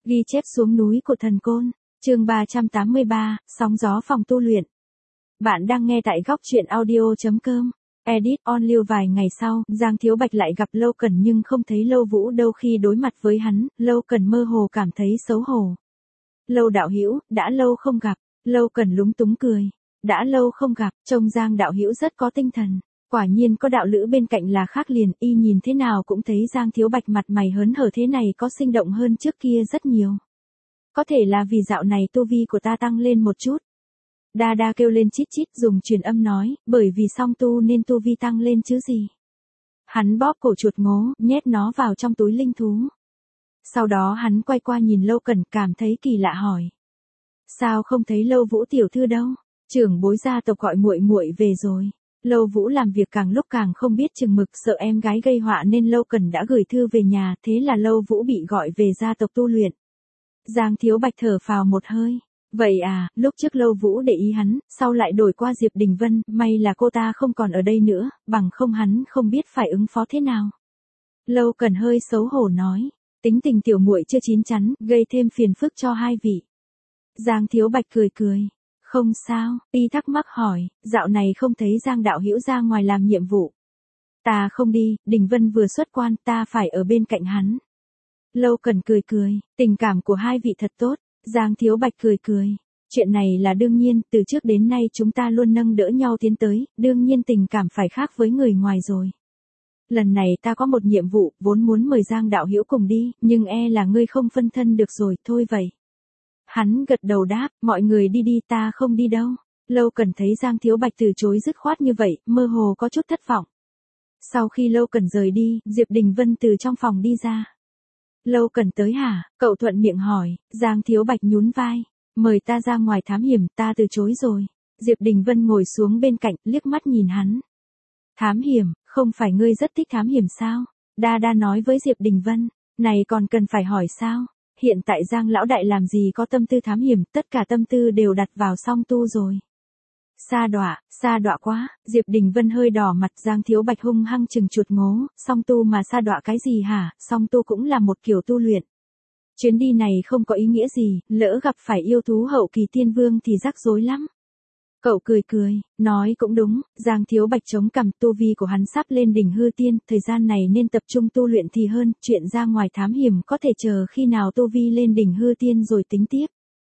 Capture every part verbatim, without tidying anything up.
Ghi chép xuống núi của thần côn, chương ba trăm tám mươi ba, sóng gió phòng tu luyện. Bạn đang nghe tại góc truyện audio.com. Edit on lưu vài ngày sau, Giang Thiếu Bạch lại gặp Lâu Cẩn nhưng không thấy Lâu Vũ đâu. Khi đối mặt với hắn, Lâu Cẩn mơ hồ cảm thấy xấu hổ. Lâu đạo hữu, đã lâu không gặp. Lâu Cẩn lúng túng cười. Đã lâu không gặp, trông Giang đạo hữu rất có tinh thần. Quả nhiên có đạo lữ bên cạnh là khác liền, y nhìn thế nào cũng thấy Giang Thiếu Bạch mặt mày hớn hở thế này có sinh động hơn trước kia rất nhiều. Có thể là vì dạo này tu vi của ta tăng lên một chút. Đa đa kêu lên chít chít dùng truyền âm nói, bởi vì song tu nên tu vi tăng lên chứ gì. Hắn bóp cổ chuột ngố, nhét nó vào trong túi linh thú. Sau đó hắn quay qua nhìn Lâu Cẩn cảm thấy kỳ lạ hỏi. Sao không thấy Lâu Vũ tiểu thư đâu? Trưởng bối gia tộc gọi muội muội về rồi. Lâu Vũ làm việc càng lúc càng không biết chừng mực, sợ em gái gây họa nên Lâu Cẩn đã gửi thư về nhà, thế là Lâu Vũ bị gọi về gia tộc tu luyện. Giang Thiếu Bạch thở phào một hơi. Vậy à, lúc trước Lâu Vũ để ý hắn, sau lại đổi qua Diệp Đình Vân, may là cô ta không còn ở đây nữa, bằng không hắn không biết phải ứng phó thế nào. Lâu Cẩn hơi xấu hổ nói, tính tình tiểu muội chưa chín chắn, gây thêm phiền phức cho hai vị. Giang Thiếu Bạch cười cười. Không sao, y thắc mắc hỏi, dạo này không thấy Giang đạo hữu ra ngoài làm nhiệm vụ. Ta không đi, Đình Vân vừa xuất quan, ta phải ở bên cạnh hắn. Lâu Cẩn cười cười, tình cảm của hai vị thật tốt. Giang Thiếu Bạch cười cười, chuyện này là đương nhiên, từ trước đến nay chúng ta luôn nâng đỡ nhau tiến tới, đương nhiên tình cảm phải khác với người ngoài rồi. Lần này ta có một nhiệm vụ, vốn muốn mời Giang đạo hữu cùng đi, nhưng e là ngươi không phân thân được rồi, thôi vậy. Hắn gật đầu đáp, mọi người đi đi, ta không đi đâu. Lâu Cẩn thấy Giang Thiếu Bạch từ chối dứt khoát như vậy, mơ hồ có chút thất vọng. Sau khi Lâu Cẩn rời đi, Diệp Đình Vân từ trong phòng đi ra. Lâu Cẩn tới hả? Cậu thuận miệng hỏi. Giang Thiếu Bạch nhún vai. Mời ta ra ngoài thám hiểm, ta từ chối rồi. Diệp Đình Vân ngồi xuống bên cạnh, liếc mắt nhìn hắn. Thám hiểm, không phải ngươi rất thích thám hiểm sao? Đa đa nói với Diệp Đình Vân. Này còn cần phải hỏi sao? Hiện tại Giang lão đại làm gì có tâm tư thám hiểm, tất cả tâm tư đều đặt vào song tu rồi. Sa đọa, sa đọa quá, Diệp Đình Vân hơi đỏ mặt. Giang Thiếu Bạch hung hăng chừng chuột ngố, song tu mà sa đọa cái gì hả, song tu cũng là một kiểu tu luyện. Chuyến đi này không có ý nghĩa gì, lỡ gặp phải yêu thú hậu kỳ tiên vương thì rắc rối lắm. Cậu cười cười, nói cũng đúng. Giang Thiếu Bạch chống cằm, tu vi của hắn sắp lên đỉnh hư tiên, thời gian này nên tập trung tu luyện thì hơn, chuyện ra ngoài thám hiểm có thể chờ khi nào tu vi lên đỉnh hư tiên rồi tính tiếp.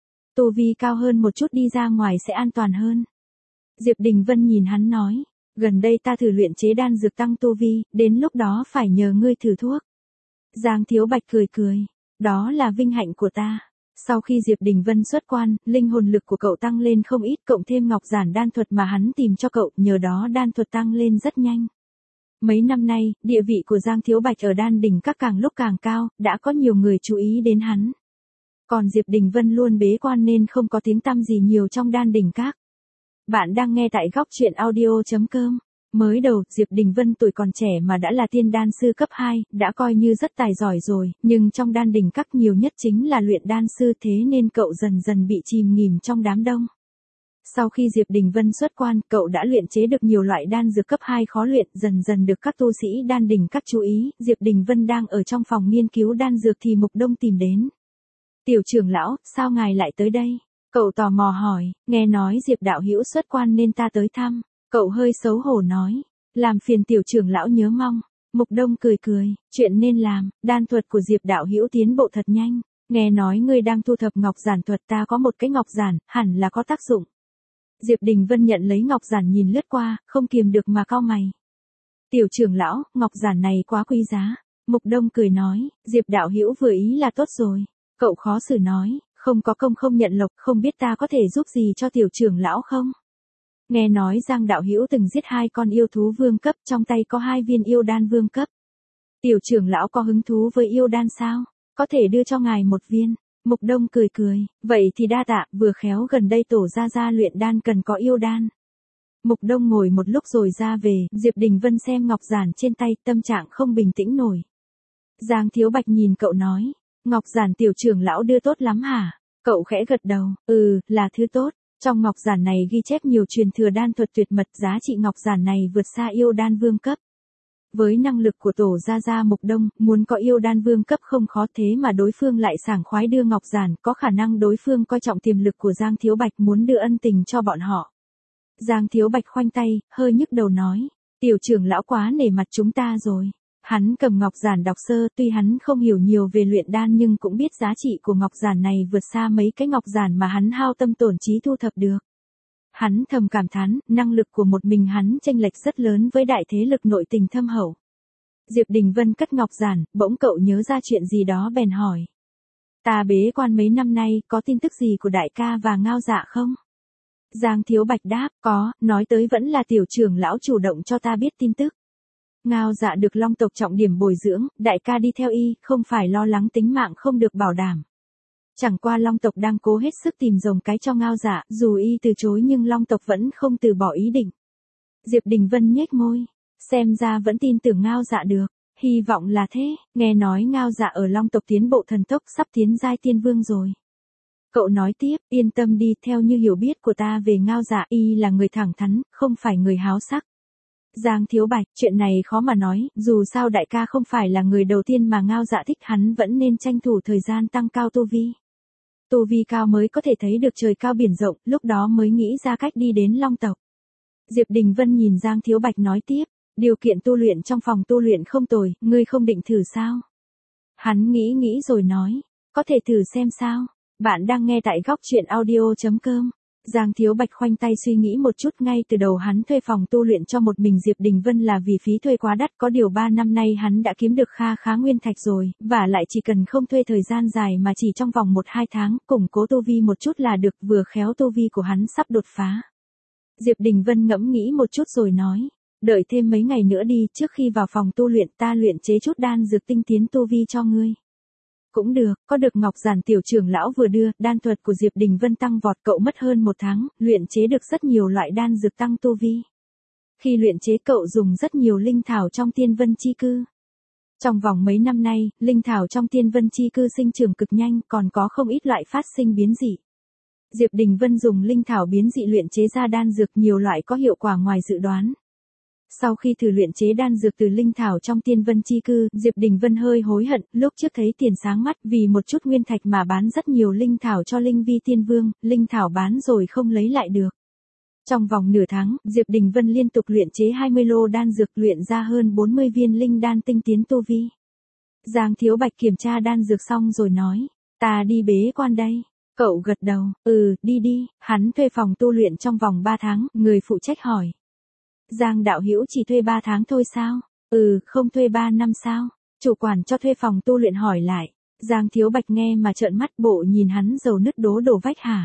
Tu vi cao hơn một chút đi ra ngoài sẽ an toàn hơn. Diệp Đình Vân nhìn hắn nói, gần đây ta thử luyện chế đan dược tăng tu vi, đến lúc đó phải nhờ ngươi thử thuốc. Giang Thiếu Bạch cười cười, đó là vinh hạnh của ta. Sau khi Diệp Đình Vân xuất quan, linh hồn lực của cậu tăng lên không ít, cộng thêm ngọc giản đan thuật mà hắn tìm cho cậu, nhờ đó đan thuật tăng lên rất nhanh. Mấy năm nay, địa vị của Giang Thiếu Bạch ở đan đỉnh các càng lúc càng cao, đã có nhiều người chú ý đến hắn. Còn Diệp Đình Vân luôn bế quan nên không có tiếng tăm gì nhiều trong đan đỉnh các. Bạn đang nghe tại góc truyện audio.com. Mới đầu, Diệp Đình Vân tuổi còn trẻ mà đã là tiên đan sư cấp hai, đã coi như rất tài giỏi rồi, nhưng trong đan đỉnh các nhiều nhất chính là luyện đan sư, thế nên cậu dần dần bị chìm nghỉm trong đám đông. Sau khi Diệp Đình Vân xuất quan, cậu đã luyện chế được nhiều loại đan dược cấp hai khó luyện, dần dần được các tu sĩ đan đỉnh các chú ý. Diệp Đình Vân đang ở trong phòng nghiên cứu đan dược thì Mục Đông tìm đến. Tiểu trưởng lão, sao ngài lại tới đây? Cậu tò mò hỏi, nghe nói Diệp đạo hữu xuất quan nên ta tới thăm. Cậu hơi xấu hổ nói, làm phiền tiểu trưởng lão nhớ mong. Mục Đông cười cười, chuyện nên làm, đan thuật của Diệp đạo hữu tiến bộ thật nhanh. Nghe nói ngươi đang thu thập ngọc giản thuật, ta có một cái ngọc giản, hẳn là có tác dụng. Diệp Đình Vân nhận lấy ngọc giản nhìn lướt qua, không kiềm được mà cau mày. Tiểu trưởng lão, ngọc giản này quá quý giá. Mục Đông cười nói, Diệp đạo hữu vừa ý là tốt rồi. Cậu khó xử nói, không có công không nhận lộc, không biết ta có thể giúp gì cho tiểu trưởng lão không? Nghe nói Giang đạo hữu từng giết hai con yêu thú vương cấp, trong tay có hai viên yêu đan vương cấp. Tiểu trưởng lão có hứng thú với yêu đan sao? Có thể đưa cho ngài một viên. Mục Đông cười cười, vậy thì đa tạ, vừa khéo gần đây tổ gia gia luyện đan cần có yêu đan. Mục Đông ngồi một lúc rồi ra về, Diệp Đình Vân xem ngọc giản trên tay, tâm trạng không bình tĩnh nổi. Giang Thiếu Bạch nhìn cậu nói, ngọc giản tiểu trưởng lão đưa tốt lắm hả? Cậu khẽ gật đầu, ừ, là thứ tốt. Trong ngọc giản này ghi chép nhiều truyền thừa đan thuật tuyệt mật, giá trị ngọc giản này vượt xa yêu đan vương cấp. Với năng lực của tổ gia gia Mục Đông, muốn có yêu đan vương cấp không khó, thế mà đối phương lại sảng khoái đưa ngọc giản, có khả năng đối phương coi trọng tiềm lực của Giang Thiếu Bạch muốn đưa ân tình cho bọn họ. Giang Thiếu Bạch khoanh tay, hơi nhức đầu nói, tiểu trưởng lão quá nể mặt chúng ta rồi. Hắn cầm ngọc giản đọc sơ, tuy hắn không hiểu nhiều về luyện đan nhưng cũng biết giá trị của ngọc giản này vượt xa mấy cái ngọc giản mà hắn hao tâm tổn trí thu thập được. Hắn thầm cảm thán, năng lực của một mình hắn chênh lệch rất lớn với đại thế lực nội tình thâm hậu. Diệp Đình Vân cất ngọc giản, bỗng cậu nhớ ra chuyện gì đó bèn hỏi. Ta bế quan mấy năm nay, có tin tức gì của đại ca và Ngao Dạ không? Giang Thiếu Bạch đáp, có, nói tới vẫn là tiểu trưởng lão chủ động cho ta biết tin tức. Ngao Dạ được Long tộc trọng điểm bồi dưỡng, đại ca đi theo y, không phải lo lắng tính mạng không được bảo đảm. Chẳng qua Long tộc đang cố hết sức tìm rồng cái cho Ngao Dạ, dù y từ chối nhưng Long tộc vẫn không từ bỏ ý định. Diệp Đình Vân nhếch môi, xem ra vẫn tin tưởng Ngao Dạ được, hy vọng là thế, nghe nói Ngao Dạ ở Long tộc tiến bộ thần tốc sắp tiến giai tiên vương rồi. Cậu nói tiếp, yên tâm đi, theo như hiểu biết của ta về Ngao Dạ, y là người thẳng thắn, không phải người háo sắc. Giang Thiếu Bạch, chuyện này khó mà nói, dù sao đại ca không phải là người đầu tiên mà Ngao Dạ thích, hắn vẫn nên tranh thủ thời gian tăng cao tu vi. Tu vi cao mới có thể thấy được trời cao biển rộng, lúc đó mới nghĩ ra cách đi đến Long tộc. Diệp Đình Vân nhìn Giang Thiếu Bạch nói tiếp, điều kiện tu luyện trong phòng tu luyện không tồi, ngươi không định thử sao? Hắn nghĩ nghĩ rồi nói, có thể thử xem sao. Bạn đang nghe tại góc truyện audio chấm com. Giang Thiếu Bạch khoanh tay suy nghĩ một chút, ngay từ đầu hắn thuê phòng tu luyện cho một mình Diệp Đình Vân là vì phí thuê quá đắt, có điều ba năm nay hắn đã kiếm được kha khá nguyên thạch rồi, và lại chỉ cần không thuê thời gian dài mà chỉ trong vòng một hai tháng, củng cố tu vi một chút là được, vừa khéo tu vi của hắn sắp đột phá. Diệp Đình Vân ngẫm nghĩ một chút rồi nói, đợi thêm mấy ngày nữa đi, trước khi vào phòng tu luyện ta luyện chế chút đan dược tinh tiến tu vi cho ngươi. Cũng được, có được ngọc giản tiểu trưởng lão vừa đưa, đan thuật của Diệp Đình Vân tăng vọt, cậu mất hơn một tháng, luyện chế được rất nhiều loại đan dược tăng tu vi. Khi luyện chế cậu dùng rất nhiều linh thảo trong tiên vân chi cư. Trong vòng mấy năm nay, linh thảo trong tiên vân chi cư sinh trưởng cực nhanh, còn có không ít loại phát sinh biến dị. Diệp Đình Vân dùng linh thảo biến dị luyện chế ra đan dược nhiều loại có hiệu quả ngoài dự đoán. Sau khi thử luyện chế đan dược từ linh thảo trong tiên vân chi cư, Diệp Đình Vân hơi hối hận, lúc trước thấy tiền sáng mắt, vì một chút nguyên thạch mà bán rất nhiều linh thảo cho linh vi tiên vương, linh thảo bán rồi không lấy lại được. Trong vòng nửa tháng, Diệp Đình Vân liên tục luyện chế hai mươi lô đan dược, luyện ra hơn bốn mươi viên linh đan tinh tiến tu vi. Giang Thiếu Bạch kiểm tra đan dược xong rồi nói, ta đi bế quan đây. Cậu gật đầu, ừ, đi đi, hắn thuê phòng tu luyện trong vòng ba tháng, người phụ trách hỏi. Giang đạo hữu chỉ thuê ba tháng thôi sao? Ừ, không thuê ba năm sao? Chủ quản cho thuê phòng tu luyện hỏi lại. Giang Thiếu Bạch nghe mà trợn mắt, bộ nhìn hắn dầu nứt đố đổ vách hả?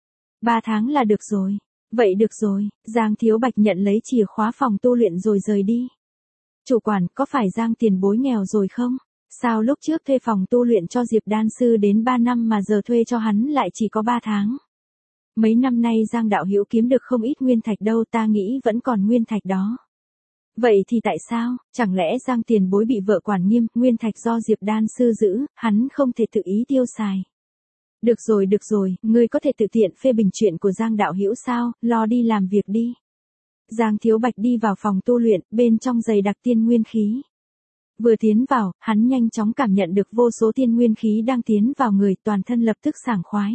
Ba tháng là được rồi. Vậy được rồi, Giang Thiếu Bạch nhận lấy chìa khóa phòng tu luyện rồi rời đi. Chủ quản, có phải Giang tiền bối nghèo rồi không? Sao lúc trước thuê phòng tu luyện cho Diệp đan sư đến ba năm mà giờ thuê cho hắn lại chỉ có ba tháng? Mấy năm nay Giang đạo hữu kiếm được không ít nguyên thạch đâu, ta nghĩ vẫn còn nguyên thạch đó. Vậy thì tại sao, chẳng lẽ Giang tiền bối bị vợ quản nghiêm, nguyên thạch do Diệp đan sư giữ, hắn không thể tự ý tiêu xài. Được rồi được rồi, ngươi có thể tự tiện phê bình chuyện của Giang đạo hữu sao, lo đi làm việc đi. Giang Thiếu Bạch đi vào phòng tu luyện, bên trong dày đặc tiên nguyên khí. Vừa tiến vào, hắn nhanh chóng cảm nhận được vô số tiên nguyên khí đang tiến vào người, toàn thân lập tức sảng khoái.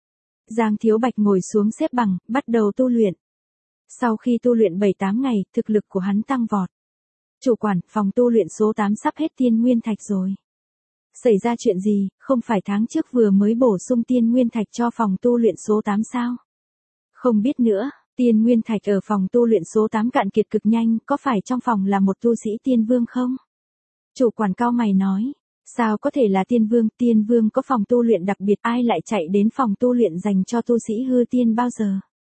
Giang Thiếu Bạch ngồi xuống xếp bằng, bắt đầu tu luyện. Sau khi tu luyện bảy tám ngày, thực lực của hắn tăng vọt. Chủ quản, phòng tu luyện số tám sắp hết tiên nguyên thạch rồi. Xảy ra chuyện gì, không phải tháng trước vừa mới bổ sung tiên nguyên thạch cho phòng tu luyện số tám sao? Không biết nữa, tiên nguyên thạch ở phòng tu luyện số tám cạn kiệt cực nhanh, có phải trong phòng là một tu sĩ tiên vương không? Chủ quản cao mày nói. Sao có thể là tiên vương, tiên vương có phòng tu luyện đặc biệt, ai lại chạy đến phòng tu luyện dành cho tu sĩ hư tiên bao giờ?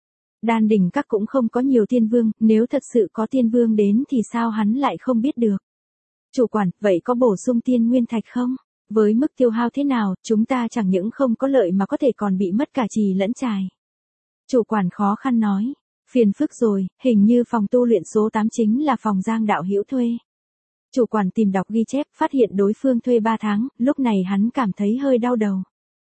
Đan đỉnh các cũng không có nhiều tiên vương, nếu thật sự có tiên vương đến thì sao hắn lại không biết được? Chủ quản, vậy có bổ sung tiên nguyên thạch không? Với mức tiêu hao thế nào, chúng ta chẳng những không có lợi mà có thể còn bị mất cả trì lẫn trài. Chủ quản khó khăn nói, phiền phức rồi, hình như phòng tu luyện số tám chính là phòng Giang đạo hữu thuê. Chủ quản tìm đọc ghi chép, phát hiện đối phương thuê ba tháng, lúc này hắn cảm thấy hơi đau đầu.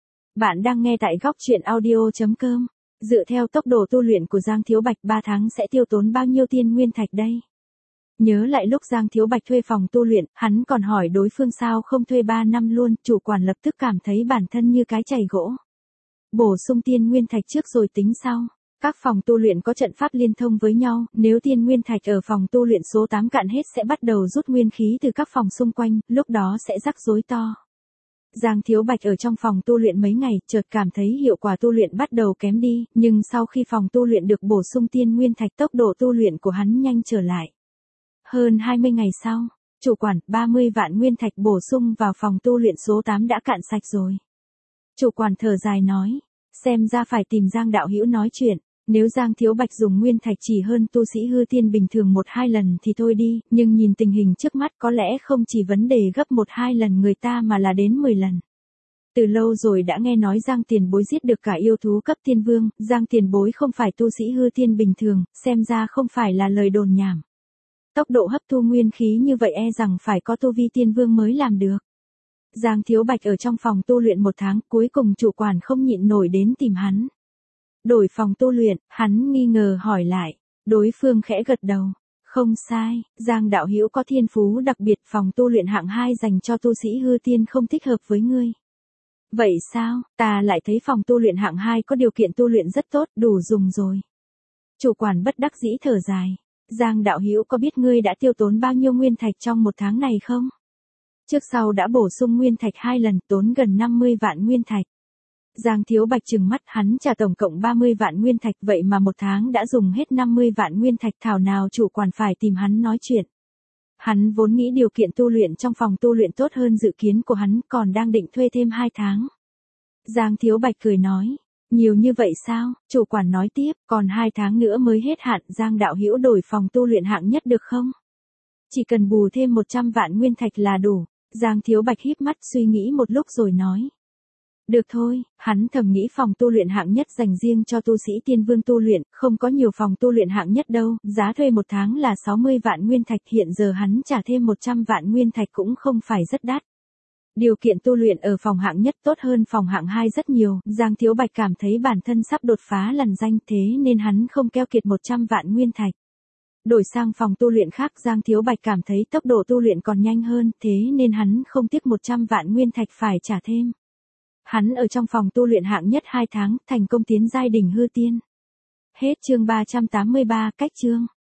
Bạn đang nghe tại góc truyện audio chấm com. Dựa theo tốc độ tu luyện của Giang Thiếu Bạch, ba tháng sẽ tiêu tốn bao nhiêu tiên nguyên thạch đây? Nhớ lại lúc Giang Thiếu Bạch thuê phòng tu luyện, hắn còn hỏi đối phương sao không thuê ba năm luôn, chủ quản lập tức cảm thấy bản thân như cái chày gỗ. Bổ sung tiên nguyên thạch trước rồi tính sau. Các phòng tu luyện có trận pháp liên thông với nhau, nếu tiên nguyên thạch ở phòng tu luyện số tám cạn hết sẽ bắt đầu rút nguyên khí từ các phòng xung quanh, lúc đó sẽ rắc rối to. Giang Thiếu Bạch ở trong phòng tu luyện mấy ngày, chợt cảm thấy hiệu quả tu luyện bắt đầu kém đi, nhưng sau khi phòng tu luyện được bổ sung tiên nguyên thạch tốc độ tu luyện của hắn nhanh trở lại. Hơn hai mươi ngày sau, chủ quản, ba mươi vạn nguyên thạch bổ sung vào phòng tu luyện số tám đã cạn sạch rồi. Chủ quản thở dài nói, xem ra phải tìm Giang đạo hữu nói chuyện, nếu Giang Thiếu Bạch dùng nguyên thạch chỉ hơn tu sĩ hư tiên bình thường một hai lần thì thôi đi, nhưng nhìn tình hình trước mắt có lẽ không chỉ vấn đề gấp một hai lần người ta mà là đến mười lần. Từ lâu rồi đã nghe nói Giang tiền bối giết được cả yêu thú cấp tiên vương, Giang tiền bối không phải tu sĩ hư tiên bình thường, xem ra không phải là lời đồn nhảm. Tốc độ hấp thu nguyên khí như vậy e rằng phải có tu vi tiên vương mới làm được. Giang Thiếu Bạch ở trong phòng tu luyện một tháng, cuối cùng chủ quản không nhịn nổi đến tìm hắn. Đổi phòng tu luyện, hắn nghi ngờ hỏi lại, đối phương khẽ gật đầu. Không sai, Giang đạo hữu có thiên phú đặc biệt, phòng tu luyện hạng hai dành cho tu sĩ hư tiên không thích hợp với ngươi. Vậy sao, ta lại thấy phòng tu luyện hạng hai có điều kiện tu luyện rất tốt, đủ dùng rồi. Chủ quản bất đắc dĩ thở dài. Giang đạo hữu có biết ngươi đã tiêu tốn bao nhiêu nguyên thạch trong một tháng này không? Trước sau đã bổ sung nguyên thạch hai lần, tốn gần năm mươi vạn nguyên thạch. Giang Thiếu Bạch trừng mắt, hắn trả tổng cộng ba mươi vạn nguyên thạch, vậy mà một tháng đã dùng hết năm mươi vạn nguyên thạch, thảo nào chủ quản phải tìm hắn nói chuyện. Hắn vốn nghĩ điều kiện tu luyện trong phòng tu luyện tốt hơn dự kiến của hắn, còn đang định thuê thêm hai tháng. Giang Thiếu Bạch cười nói, nhiều như vậy sao? Chủ quản nói tiếp, còn hai tháng nữa mới hết hạn, Giang đạo hữu đổi phòng tu luyện hạng nhất được không? Chỉ cần bù thêm một trăm vạn nguyên thạch là đủ. Giang Thiếu Bạch híp mắt suy nghĩ một lúc rồi nói. Được thôi, hắn thầm nghĩ phòng tu luyện hạng nhất dành riêng cho tu sĩ tiên vương tu luyện, không có nhiều phòng tu luyện hạng nhất đâu, giá thuê một tháng là sáu mươi vạn nguyên thạch, hiện giờ hắn trả thêm một trăm vạn nguyên thạch cũng không phải rất đắt. Điều kiện tu luyện ở phòng hạng nhất tốt hơn phòng hạng hai rất nhiều, Giang Thiếu Bạch cảm thấy bản thân sắp đột phá lằn danh, thế nên hắn không keo kiệt một trăm vạn nguyên thạch. Đổi sang phòng tu luyện khác, Giang Thiếu Bạch cảm thấy tốc độ tu luyện còn nhanh hơn, thế nên hắn không tiếc một trăm vạn nguyên thạch phải trả thêm. Hắn ở trong phòng tu luyện hạng nhất hai tháng, thành công tiến giai đỉnh hư tiên. Hết chương ba trăm tám mươi ba, cách chương.